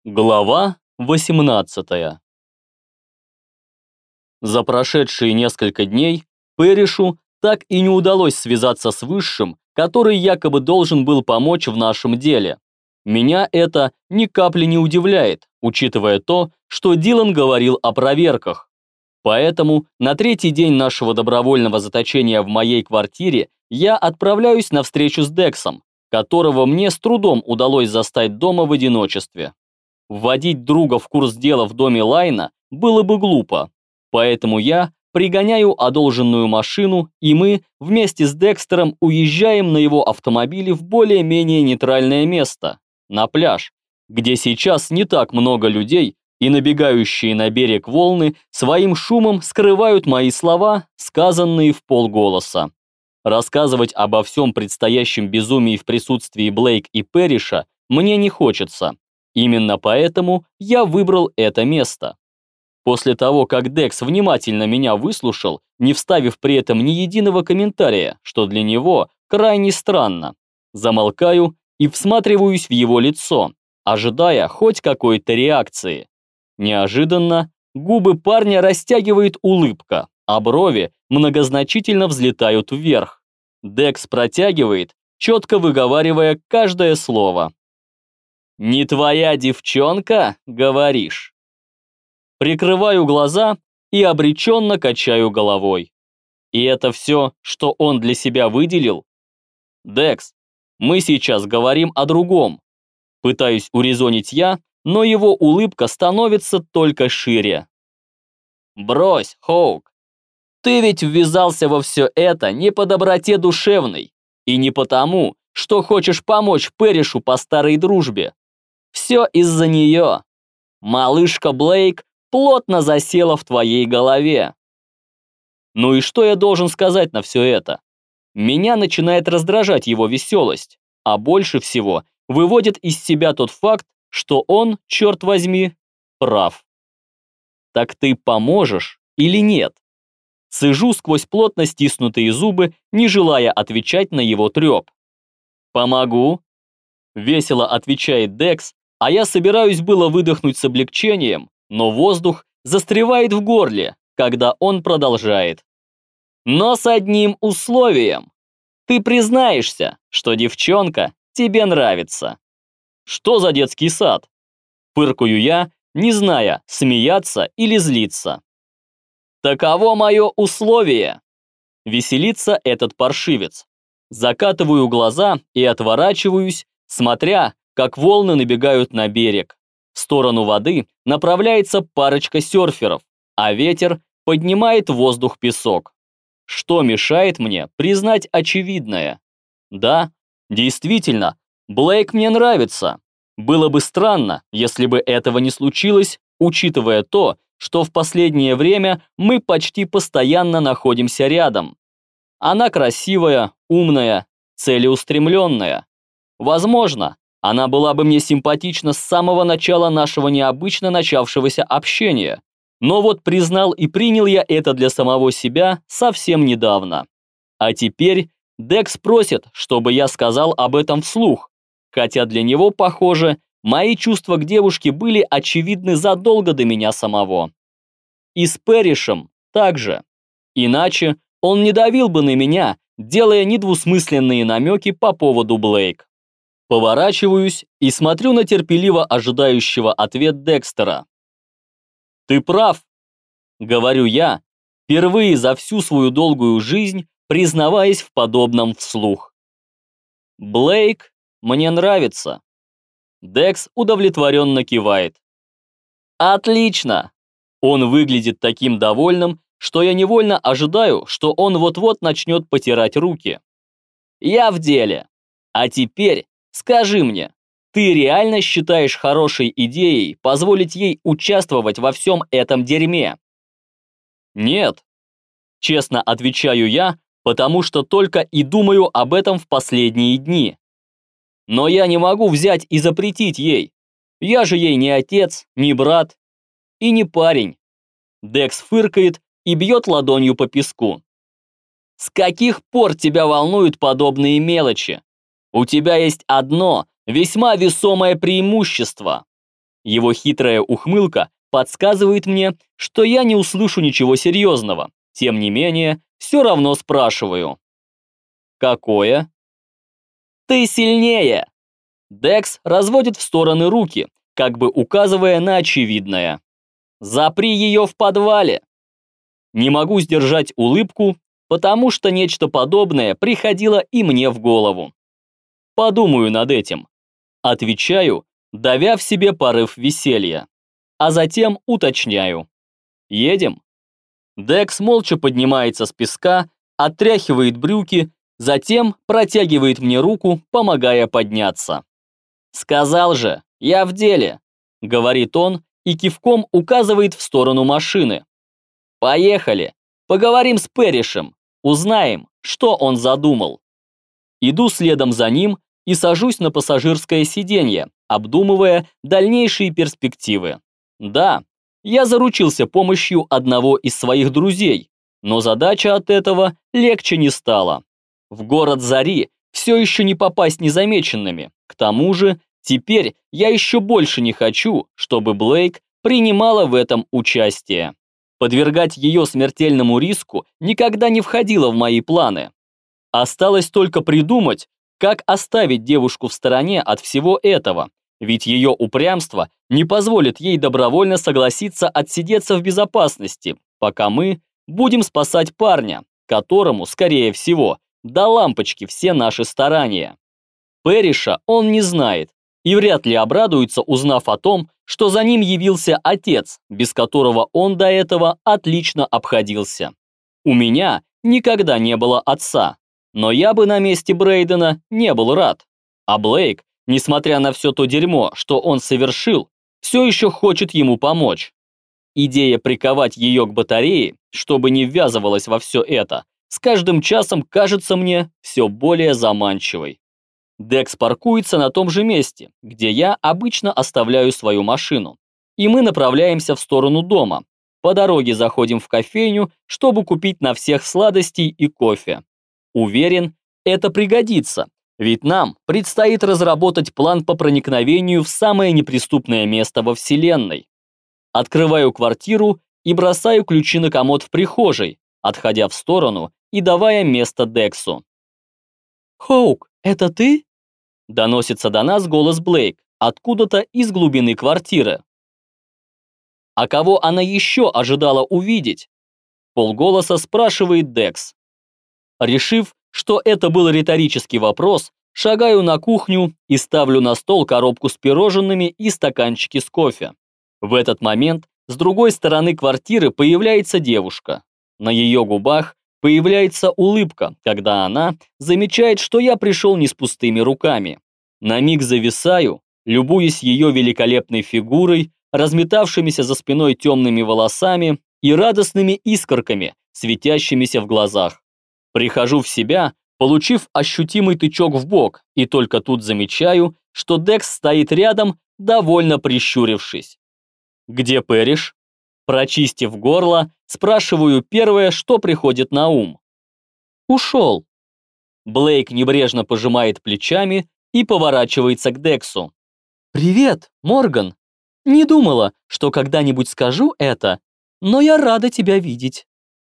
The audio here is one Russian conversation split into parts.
Глава 18. За прошедшие несколько дней Пэришу так и не удалось связаться с Высшим, который якобы должен был помочь в нашем деле. Меня это ни капли не удивляет, учитывая то, что Дилан говорил о проверках. Поэтому на третий день нашего добровольного заточения в моей квартире я отправляюсь на встречу с Дексом, которого мне с трудом удалось застать дома в одиночестве. Вводить друга в курс дела в доме Лайна было бы глупо, поэтому я пригоняю одолженную машину, и мы вместе с Декстером уезжаем на его автомобиле в более-менее нейтральное место, на пляж, где сейчас не так много людей, и набегающие на берег волны своим шумом скрывают мои слова, сказанные вполголоса. Рассказывать обо всем предстоящем безумии в присутствии Блейк и Пэриша мне не хочется. Именно поэтому я выбрал это место. После того, как Декс внимательно меня выслушал, не вставив при этом ни единого комментария, что для него крайне странно, замолкаю и всматриваюсь в его лицо, ожидая хоть какой-то реакции. Неожиданно губы парня растягивает улыбка, а брови многозначительно взлетают вверх. Декс протягивает, четко выговаривая каждое слово. «Не твоя девчонка, говоришь?» Прикрываю глаза и обреченно качаю головой. И это все, что он для себя выделил? «Декс, мы сейчас говорим о другом». Пытаюсь урезонить я, но его улыбка становится только шире. «Брось, Хоук. Ты ведь ввязался во все это не по доброте душевной и не потому, что хочешь помочь Пэришу по старой дружбе. Все из-за нее. Малышка Блейк плотно засела в твоей голове». Ну и что я должен сказать на все это? Меня начинает раздражать его веселость, а больше всего выводит из себя тот факт, что он, черт возьми, прав. Так ты поможешь или нет? Цежу сквозь плотно стиснутые зубы, не желая отвечать на его треп. «Помогу», — весело отвечает Декс, а я собираюсь было выдохнуть с облегчением, но воздух застревает в горле, когда он продолжает. «Но с одним условием. Ты признаешься, что девчонка тебе нравится». «Что за детский сад?» Фыркаю я, не зная, смеяться или злиться. «Таково мое условие!» Веселится этот паршивец. Закатываю глаза и отворачиваюсь, смотря, как волны набегают на берег. В сторону воды направляется парочка серферов, а ветер поднимает в воздух песок. Что мешает мне признать очевидное? Да, действительно, Блейк мне нравится. Было бы странно, если бы этого не случилось, учитывая то, что в последнее время мы почти постоянно находимся рядом. Она красивая, умная, целеустремленная. Возможно, она была бы мне симпатична с самого начала нашего необычно начавшегося общения, но вот признал и принял я это для самого себя совсем недавно. А теперь Декс просит, чтобы я сказал об этом вслух, хотя для него, похоже, мои чувства к девушке были очевидны задолго до меня самого. И с Пэришем также. Иначе он не давил бы на меня, делая недвусмысленные намеки по поводу Блейк. Поворачиваюсь и смотрю на терпеливо ожидающего ответ Декстера. «Ты прав», — говорю я, впервые за всю свою долгую жизнь признаваясь в подобном вслух. «Блейк мне нравится». Декс удовлетворенно кивает. «Отлично!» Он выглядит таким довольным, что я невольно ожидаю, что он вот-вот начнет потирать руки. «Я в деле. А теперь скажи мне, ты реально считаешь хорошей идеей позволить ей участвовать во всем этом дерьме?» «Нет», — честно отвечаю я, потому что только и думаю об этом в последние дни. «Но я не могу взять и запретить ей. Я же ей не отец, не брат и не парень». Декс фыркает и бьет ладонью по песку. «С каких пор тебя волнуют подобные мелочи? У тебя есть одно весьма весомое преимущество. Его хитрая ухмылка подсказывает мне, что я не услышу ничего серьезного. Тем не менее, все равно спрашиваю. Какое? Ты сильнее! Декс разводит в стороны руки, как бы указывая на очевидное. Запри ее в подвале. Не могу сдержать улыбку, потому что нечто подобное приходило и мне в голову. Подумаю над этим. Отвечаю, давя в себе порыв веселья. А затем уточняю. Едем? Декс молча поднимается с песка, отряхивает брюки, затем протягивает мне руку, помогая подняться. «Сказал же, я в деле», — говорит он и кивком указывает в сторону машины. «Поехали, поговорим с Пэришем, узнаем, что он задумал». Иду следом за ним и сажусь на пассажирское сиденье, обдумывая дальнейшие перспективы. Да, я заручился помощью одного из своих друзей, но задача от этого легче не стала. В город Зари все еще не попасть незамеченными. К тому же, теперь я еще больше не хочу, чтобы Блейк принимала в этом участие. Подвергать ее смертельному риску никогда не входило в мои планы. Осталось только придумать, как оставить девушку в стороне от всего этого, ведь ее упрямство не позволит ей добровольно согласиться отсидеться в безопасности, пока мы будем спасать парня, которому, скорее всего, до лампочки все наши старания. Пэриша он не знает и вряд ли обрадуется, узнав о том, что за ним явился отец, без которого он до этого отлично обходился. У меня никогда не было отца, но я бы на месте Брейдена не был рад. А Блейк, несмотря на все то дерьмо, что он совершил, все еще хочет ему помочь. Идея приковать ее к батарее, чтобы не ввязывалась во все это, с каждым часом кажется мне все более заманчивой. Декс паркуется на том же месте, где я обычно оставляю свою машину, и мы направляемся в сторону дома. По дороге заходим в кофейню, чтобы купить на всех сладостей и кофе. Уверен, это пригодится, ведь нам предстоит разработать план по проникновению в самое неприступное место во Вселенной. Открываю квартиру и бросаю ключи на комод в прихожей, отходя в сторону и давая место Дексу. «Хоук, это ты?» Доносится до нас голос Блейк откуда-то из глубины квартиры. А кого она еще ожидала увидеть? Полголоса спрашивает Декс. Решив, что это был риторический вопрос, шагаю на кухню и ставлю на стол коробку с пирожными и стаканчики с кофе. В этот момент с другой стороны квартиры появляется девушка. На ее губах появляется улыбка, когда она замечает, что я пришел не с пустыми руками. На миг зависаю, любуясь ее великолепной фигурой, разметавшимися за спиной темными волосами и радостными искорками, светящимися в глазах. Прихожу в себя, получив ощутимый тычок в бок, и только тут замечаю, что Декс стоит рядом, довольно прищурившись. «Где Пэриш?» Прочистив горло, спрашиваю первое, что приходит на ум. «Ушел». Блейк небрежно пожимает плечами и поворачивается к Дексу. «Привет, Морган. Не думала, что когда-нибудь скажу это, но я рада тебя видеть».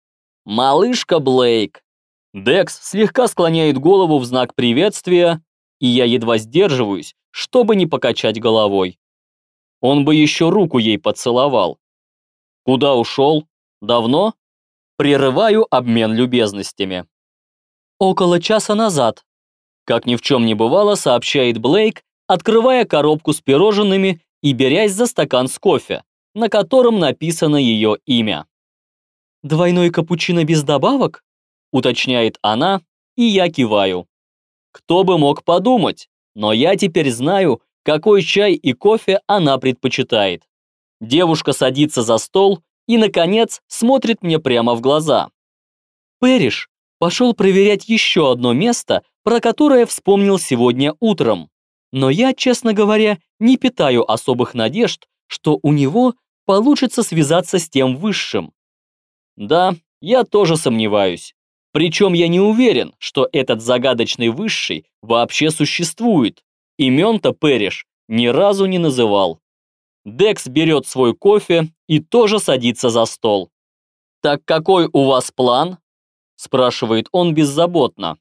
«Малышка Блейк». Декс слегка склоняет голову в знак приветствия, и я едва сдерживаюсь, чтобы не покачать головой. Он бы еще руку ей поцеловал. Куда ушел? Давно? Прерываю обмен любезностями. Около часа назад. Как ни в чем не бывало, сообщает Блейк, открывая коробку с пирожными и берясь за стакан с кофе, на котором написано ее имя. «Двойной капучино без добавок?» Уточняет она, и я киваю. Кто бы мог подумать, но я теперь знаю, какой чай и кофе она предпочитает. Девушка садится за стол и, наконец, смотрит мне прямо в глаза. Пэриш пошел проверять еще одно место, про которое вспомнил сегодня утром. Но я, честно говоря, не питаю особых надежд, что у него получится связаться с тем высшим. Да, я тоже сомневаюсь. Причем я не уверен, что этот загадочный высший вообще существует. Имен-то Пэриш ни разу не называл. Декс берет свой кофе и тоже садится за стол. «Так какой у вас план?» – спрашивает он беззаботно.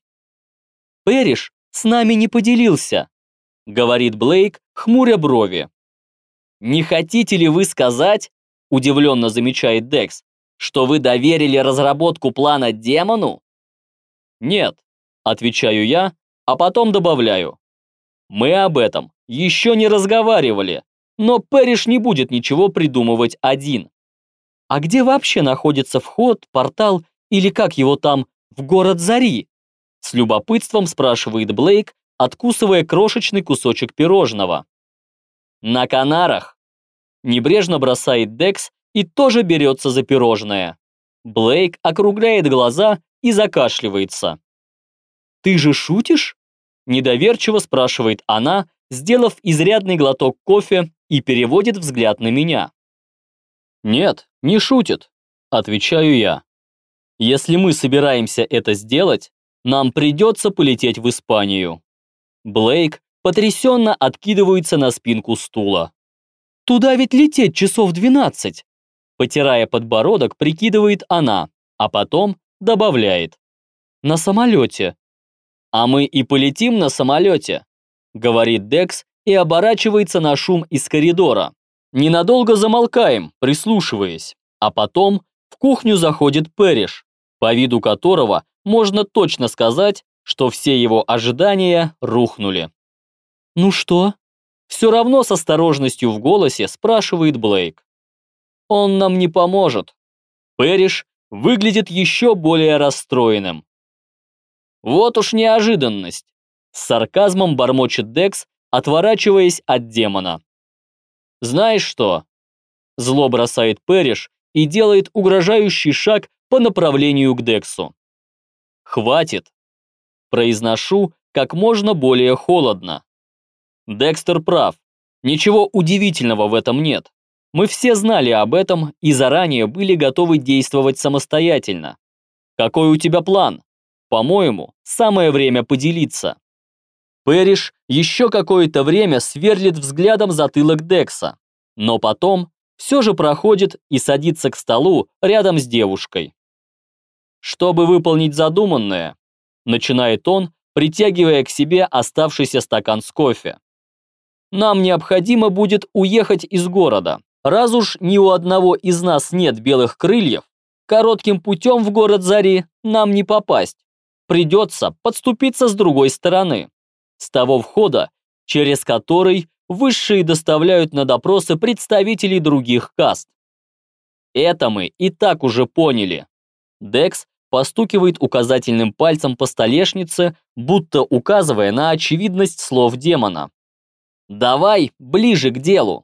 «Пэриш с нами не поделился», – говорит Блейк, хмуря брови. «Не хотите ли вы сказать, – удивленно замечает Декс, – что вы доверили разработку плана демону?» «Нет», – отвечаю я, а потом добавляю. «Мы об этом еще не разговаривали, но Пэриш не будет ничего придумывать один». «А где вообще находится вход, портал или как его там, в город Зари?» С любопытством спрашивает Блейк, откусывая крошечный кусочек пирожного. «На Канарах», – небрежно бросает Декс и тоже берется за пирожное. Блейк округляет глаза и закашливается. «Ты же шутишь?» – недоверчиво спрашивает она, сделав изрядный глоток кофе и переводит взгляд на меня. «Нет, не шутит», – отвечаю я. «Если мы собираемся это сделать, нам придется полететь в Испанию». Блейк потрясенно откидывается на спинку стула. «Туда ведь лететь часов 12», – потирая подбородок, прикидывает она, а потом добавляет. «На самолете». «А мы и полетим на самолете», – говорит Декс и оборачивается на шум из коридора. Ненадолго замолкаем, прислушиваясь, а потом в кухню заходит Пэриш, по виду которого можно точно сказать, что все его ожидания рухнули. «Ну что?» – все равно с осторожностью в голосе спрашивает Блейк. «Он нам не поможет». Пэриш выглядит еще более расстроенным. «Вот уж неожиданность», – с сарказмом бормочет Декс, отворачиваясь от демона. «Знаешь что?» Зло бросает Пэриш и делает угрожающий шаг по направлению к Дексу. «Хватит!» Произношу как можно более холодно. Декстер прав. Ничего удивительного в этом нет. Мы все знали об этом и заранее были готовы действовать самостоятельно. Какой у тебя план? По-моему, самое время поделиться. Пэриш еще какое-то время сверлит взглядом затылок Декса, но потом все же проходит и садится к столу рядом с девушкой. «Чтобы выполнить задуманное», – начинает он, притягивая к себе оставшийся стакан с кофе. «Нам необходимо будет уехать из города. Раз уж ни у одного из нас нет белых крыльев, коротким путем в город Зари нам не попасть. Придется подступиться с другой стороны. С того входа, через который высшие доставляют на допросы представителей других каст. Это мы и так уже поняли». Декс постукивает указательным пальцем по столешнице, будто указывая на очевидность слов демона. «Давай ближе к делу».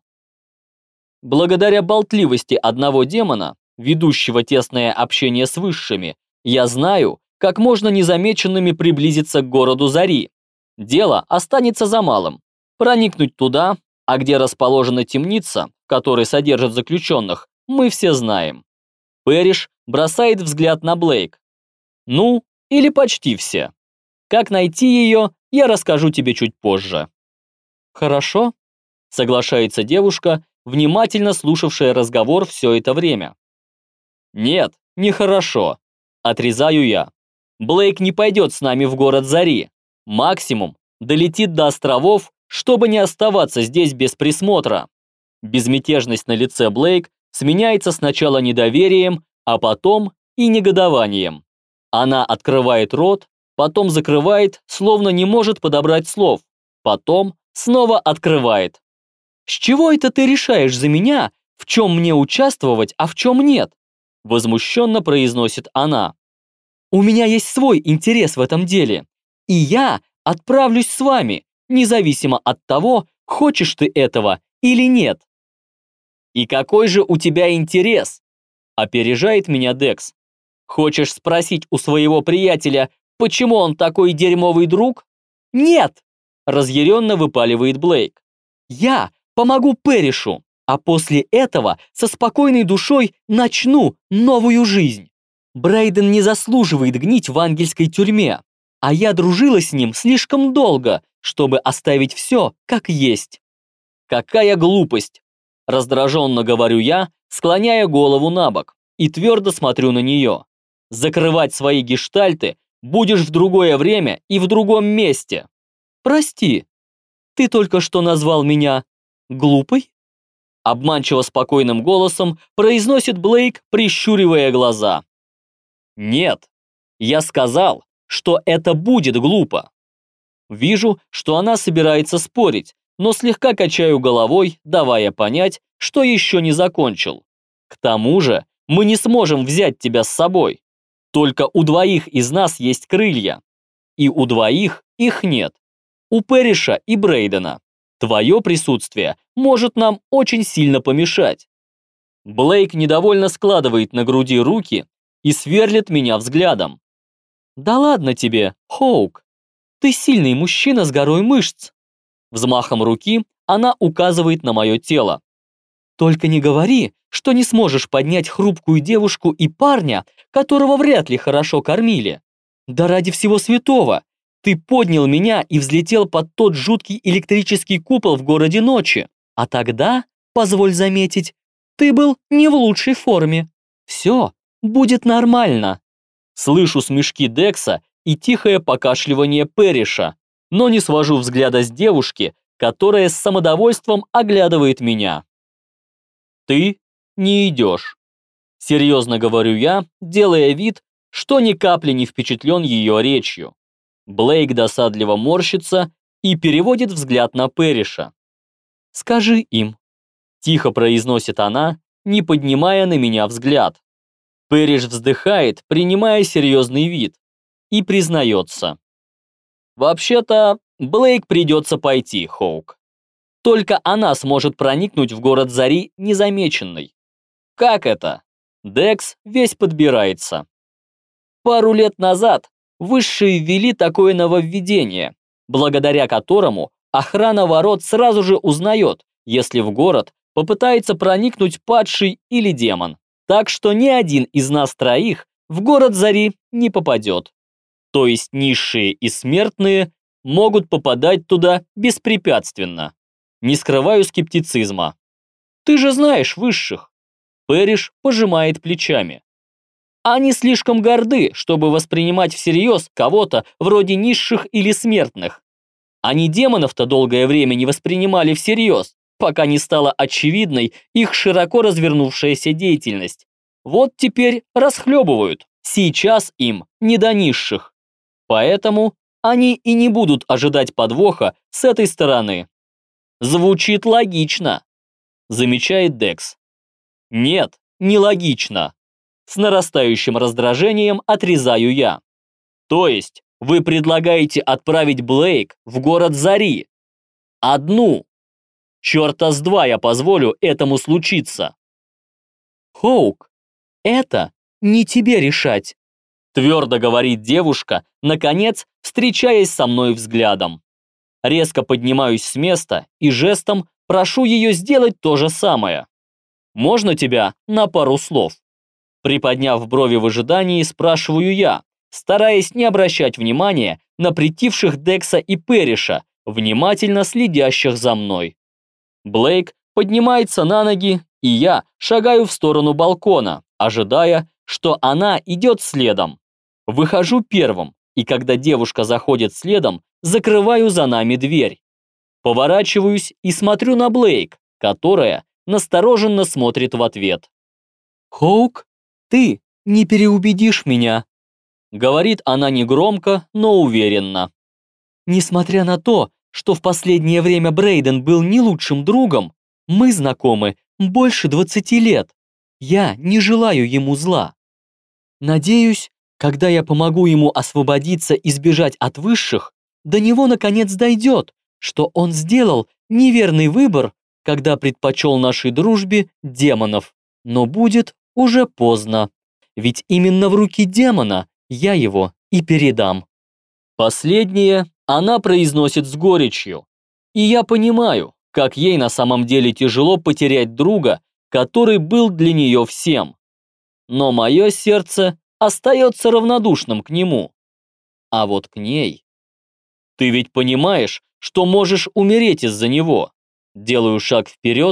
Благодаря болтливости одного демона, ведущего тесное общение с высшими, я знаю, как можно незамеченными приблизиться к городу Зари. Дело останется за малым. Проникнуть туда, а где расположена темница, в которой содержат заключенных, мы все знаем. Пэриш бросает взгляд на Блейк. Ну, или почти все. Как найти ее, я расскажу тебе чуть позже. Хорошо, соглашается девушка, внимательно слушавшая разговор все это время. Нет, нехорошо, отрезаю я. Блейк не пойдет с нами в город Зари. Максимум долетит до островов, чтобы не оставаться здесь без присмотра. Безмятежность на лице Блейк сменяется сначала недоверием, а потом и негодованием. Она открывает рот, потом закрывает, словно не может подобрать слов, потом снова открывает. «С чего это ты решаешь за меня, в чем мне участвовать, а в чем нет?» Возмущенно произносит она. «У меня есть свой интерес в этом деле, и я отправлюсь с вами, независимо от того, хочешь ты этого или нет». «И какой же у тебя интерес?» Опережает меня Декс. «Хочешь спросить у своего приятеля, почему он такой дерьмовый друг?» «Нет!» Разъяренно выпаливает Блейк. «Я помогу Пэришу, а после этого со спокойной душой начну новую жизнь. Брейден не заслуживает гнить в ангельской тюрьме, а я дружила с ним слишком долго, чтобы оставить все как есть». «Какая глупость!» Раздраженно говорю я, склоняя голову на бок, и твердо смотрю на нее. Закрывать свои гештальты будешь в другое время и в другом месте. Прости, ты только что назвал меня глупой? Обманчиво спокойным голосом произносит Блейк, прищуривая глаза. Нет, я сказал, что это будет глупо. Вижу, что она собирается спорить, но слегка качаю головой, давая понять, что еще не закончил. К тому же, мы не сможем взять тебя с собой. Только у двоих из нас есть крылья. И у двоих их нет. У Пэриша и Брейдена. Твое присутствие может нам очень сильно помешать. Блейк недовольно складывает на груди руки и сверлит меня взглядом. Да ладно тебе, Хоук. Ты сильный мужчина с горой мышц. Взмахом руки она указывает на мое тело. Только не говори, что не сможешь поднять хрупкую девушку и парня, которого вряд ли хорошо кормили. Да ради всего святого, ты поднял меня и взлетел под тот жуткий электрический купол в городе ночи. А тогда, позволь заметить, ты был не в лучшей форме. Все будет нормально. Слышу смешки Декса и тихое покашливание Пэриша, но не свожу взгляда с девушки, которая с самодовольством оглядывает меня. Ты не идешь. Серьезно говорю я, делая вид, что ни капли не впечатлен ее речью. Блейк досадливо морщится и переводит взгляд на Пэриша. «Скажи им», – тихо произносит она, не поднимая на меня взгляд. Пэриш вздыхает, принимая серьезный вид, и признается. «Вообще-то, Блейк придется пойти, Хоук. Только она сможет проникнуть в город Зари незамеченной. Как это? Декс весь подбирается. Пару лет назад высшие ввели такое нововведение, благодаря которому охрана ворот сразу же узнает, если в город попытается проникнуть падший или демон. Так что ни один из нас троих в город Зари не попадет. То есть низшие и смертные могут попадать туда беспрепятственно. Не скрываю скептицизма. Ты же знаешь высших. Пэриш пожимает плечами. Они слишком горды, чтобы воспринимать всерьез кого-то вроде низших или смертных. Они демонов-то долгое время не воспринимали всерьез, пока не стала очевидной их широко развернувшаяся деятельность. Вот теперь расхлебывают. Сейчас им не до низших. Поэтому они и не будут ожидать подвоха с этой стороны. Звучит логично, замечает Декс. Нет, не логично. С нарастающим раздражением отрезаю я. То есть вы предлагаете отправить Блейк в город Зари? Одну. Чёрта с два я позволю этому случиться. Хоук, это не тебе решать, твердо говорит девушка, наконец встречаясь со мной взглядом. Резко поднимаюсь с места и жестом прошу ее сделать то же самое. Можно тебя на пару слов? Приподняв брови в ожидании, спрашиваю я, стараясь не обращать внимания на притихших Декса и Пэриша, внимательно следящих за мной. Блейк поднимается на ноги, и я шагаю в сторону балкона, ожидая, что она идет следом. Выхожу первым, и когда девушка заходит следом, закрываю за нами дверь. Поворачиваюсь и смотрю на Блейк, которая настороженно смотрит в ответ. «Хоук, ты не переубедишь меня», — говорит она негромко, но уверенно. «Несмотря на то, что в последнее время Брейден был не лучшим другом, мы знакомы больше 20 лет. Я не желаю ему зла. Надеюсь, когда я помогу ему освободиться и сбежать от высших, до него наконец дойдет, что он сделал неверный выбор, когда предпочел нашей дружбе демонов. Но будет уже поздно, ведь именно в руки демона я его и передам». Последнее она произносит с горечью, и я понимаю, как ей на самом деле тяжело потерять друга, который был для нее всем. Но мое сердце остается равнодушным к нему. А вот к ней... Ты ведь понимаешь, что можешь умереть из-за него. Делаю шаг вперед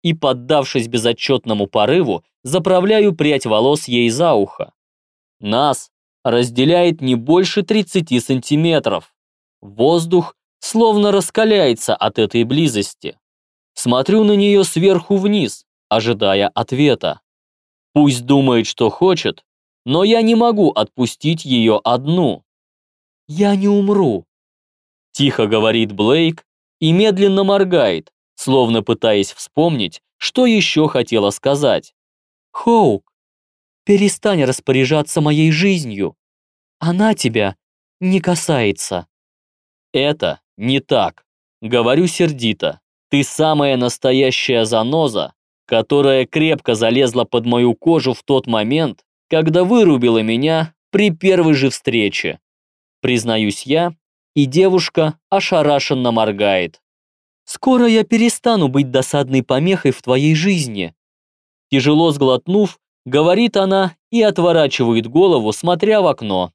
и, поддавшись безотчетному порыву, заправляю прядь волос ей за ухо. Нас разделяет не больше 30 сантиметров. Воздух словно раскаляется от этой близости. Смотрю на нее сверху вниз, ожидая ответа. Пусть думает, что хочет, но я не могу отпустить ее одну. «Я не умру», – тихо говорит Блейк и медленно моргает, словно пытаясь вспомнить, что еще хотела сказать. «Хоук, перестань распоряжаться моей жизнью. Она тебя не касается». «Это не так», – говорю сердито. «Ты самая настоящая заноза, которая крепко залезла под мою кожу в тот момент, когда вырубила меня при первой же встрече». Признаюсь я, и девушка ошарашенно моргает. «Скоро я перестану быть досадной помехой в твоей жизни». Тяжело сглотнув, говорит она и отворачивает голову, смотря в окно.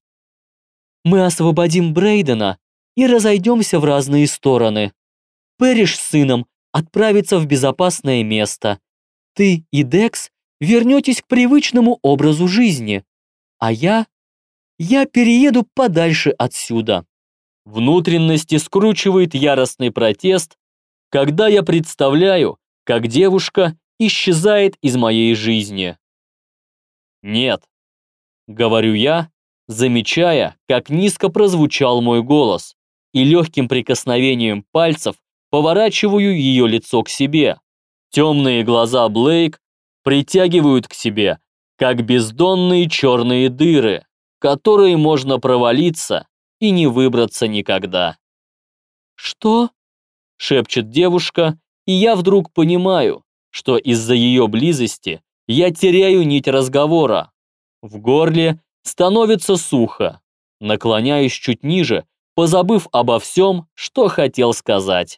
«Мы освободим Брейдена и разойдемся в разные стороны. Пэриш с сыном отправится в безопасное место. Ты и Декс вернетесь к привычному образу жизни, а я перееду подальше отсюда». Внутренности скручивает яростный протест, когда я представляю, как девушка исчезает из моей жизни. «Нет», — говорю я, замечая, как низко прозвучал мой голос, и легким прикосновением пальцев поворачиваю ее лицо к себе. Темные глаза Блейк притягивают к себе, как бездонные черные дыры, в которые можно провалиться и не выбраться никогда. «Что?» – шепчет девушка, и я вдруг понимаю, что из-за ее близости я теряю нить разговора. В горле становится сухо. Наклоняюсь чуть ниже, позабыв обо всем, что хотел сказать.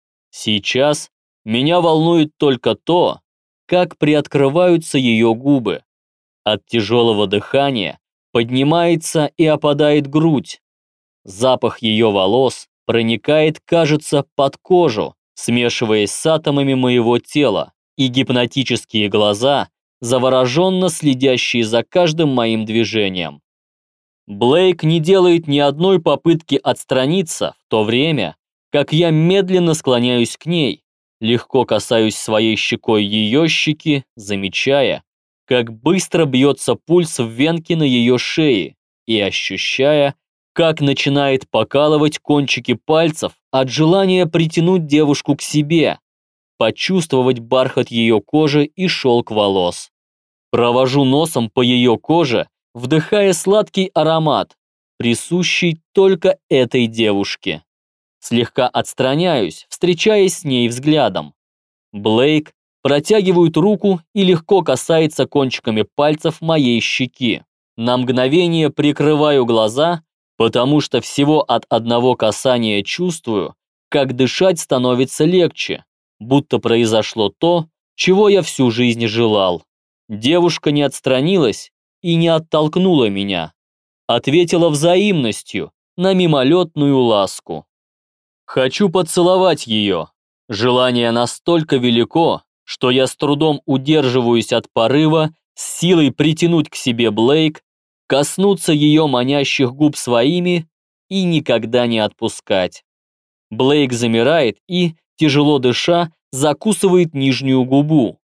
Сейчас меня волнует только то, как приоткрываются ее губы. От тяжелого дыхания поднимается и опадает грудь. Запах ее волос проникает, кажется, под кожу, смешиваясь с атомами моего тела, и гипнотические глаза, завороженно следящие за каждым моим движением. Блейк не делает ни одной попытки отстраниться, в то время, как я медленно склоняюсь к ней, легко касаюсь своей щекой ее щеки, замечая, как быстро бьется пульс в венке на ее шее, и ощущая, как начинает покалывать кончики пальцев от желания притянуть девушку к себе, почувствовать бархат ее кожи и шелк волос. Провожу носом по ее коже, вдыхая сладкий аромат, присущий только этой девушке. Слегка отстраняюсь, встречаясь с ней взглядом. Блейк протягивает руку и легко касается кончиками пальцев моей щеки. На мгновение прикрываю глаза, потому что всего от одного касания чувствую, как дышать становится легче, будто произошло то, чего я всю жизнь желал. Девушка не отстранилась и не оттолкнула меня, ответила взаимностью на мимолетную ласку. Хочу поцеловать ее. Желание настолько велико, что я с трудом удерживаюсь от порыва, с силой притянуть к себе Блейк, коснуться ее манящих губ своими и никогда не отпускать. Блейк замирает и, тяжело дыша, закусывает нижнюю губу.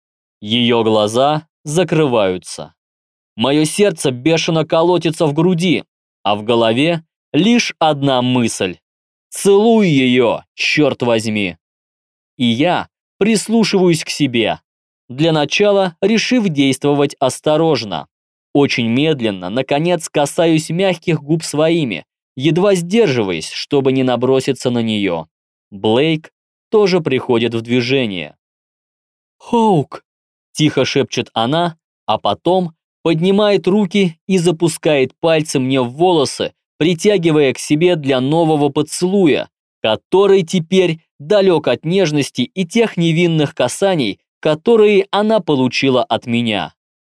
Ее глаза закрываются. Мое сердце бешено колотится в груди, а в голове лишь одна мысль. Целуй ее, черт возьми. И я прислушиваюсь к себе, для начала решив действовать осторожно. Очень медленно, наконец, касаюсь мягких губ своими, едва сдерживаясь, чтобы не наброситься на нее. Блейк тоже приходит в движение. «Хоук!» – тихо шепчет она, а потом поднимает руки и запускает пальцы мне в волосы, притягивая к себе для нового поцелуя, который теперь далек от нежности и тех невинных касаний, которые она получила от меня.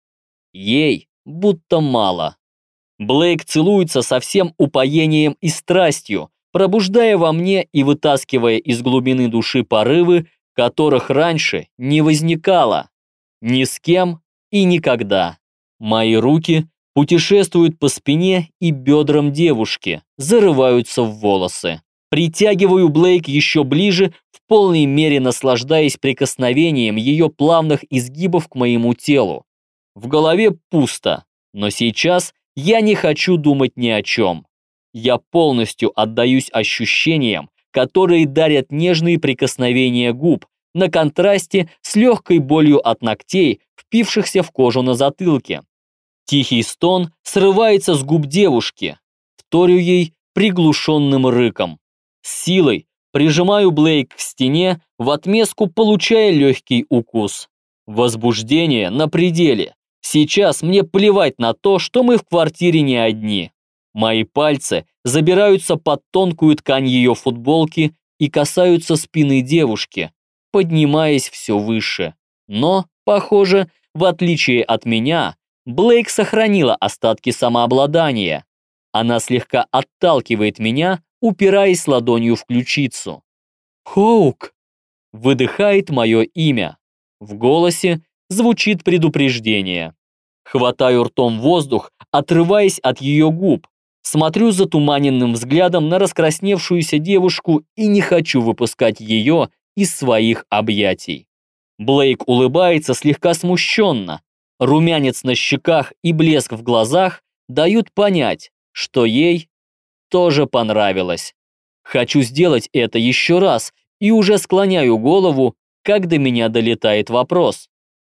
Ей будто мало. Блейк целуется со всем упоением и страстью, пробуждая во мне и вытаскивая из глубины души порывы, которых раньше не возникало. Ни с кем и никогда. Мои руки путешествуют по спине и бедрам девушки, зарываются в волосы. Притягиваю Блейк еще ближе, в полной мере наслаждаясь прикосновением ее плавных изгибов к моему телу. В голове пусто, но сейчас я не хочу думать ни о чем. Я полностью отдаюсь ощущениям, которые дарят нежные прикосновения губ, на контрасте с легкой болью от ногтей, впившихся в кожу на затылке. Тихий стон срывается с губ девушки, вторю ей приглушенным рыком. С силой прижимаю Блейк к стене, в отместку получая легкий укус. Возбуждение на пределе. Сейчас мне плевать на то, что мы в квартире не одни. Мои пальцы забираются под тонкую ткань ее футболки и касаются спины девушки, поднимаясь все выше. Но, похоже, в отличие от меня, Блейк сохранила остатки самообладания. Она слегка отталкивает меня, упираясь ладонью в ключицу. «Хоук!» выдыхает мое имя. В голосе звучит предупреждение. Хватаю ртом воздух, отрываясь от ее губ. Смотрю затуманенным взглядом на раскрасневшуюся девушку и не хочу выпускать ее из своих объятий. Блейк улыбается слегка смущенно. Румянец на щеках и блеск в глазах дают понять, что ей тоже понравилось. Хочу сделать это еще раз и уже склоняю голову, как до меня долетает вопрос.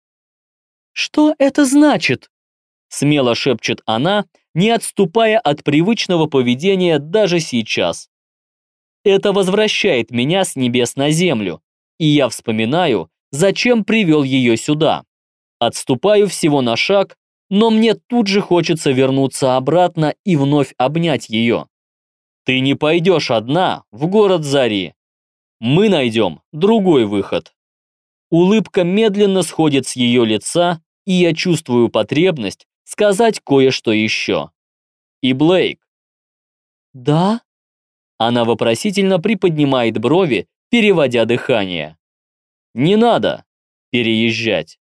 «Что это значит?» Смело шепчет она, не отступая от привычного поведения даже сейчас. Это возвращает меня с небес на землю, и я вспоминаю, зачем привел ее сюда. Отступаю всего на шаг, но мне тут же хочется вернуться обратно и вновь обнять ее. Ты не пойдешь одна в город Зари. Мы найдем другой выход. Улыбка медленно сходит с ее лица, и я чувствую потребность сказать кое-что еще. И Блейк. Да? Она вопросительно приподнимает брови, переводя дыхание. Не надо переезжать.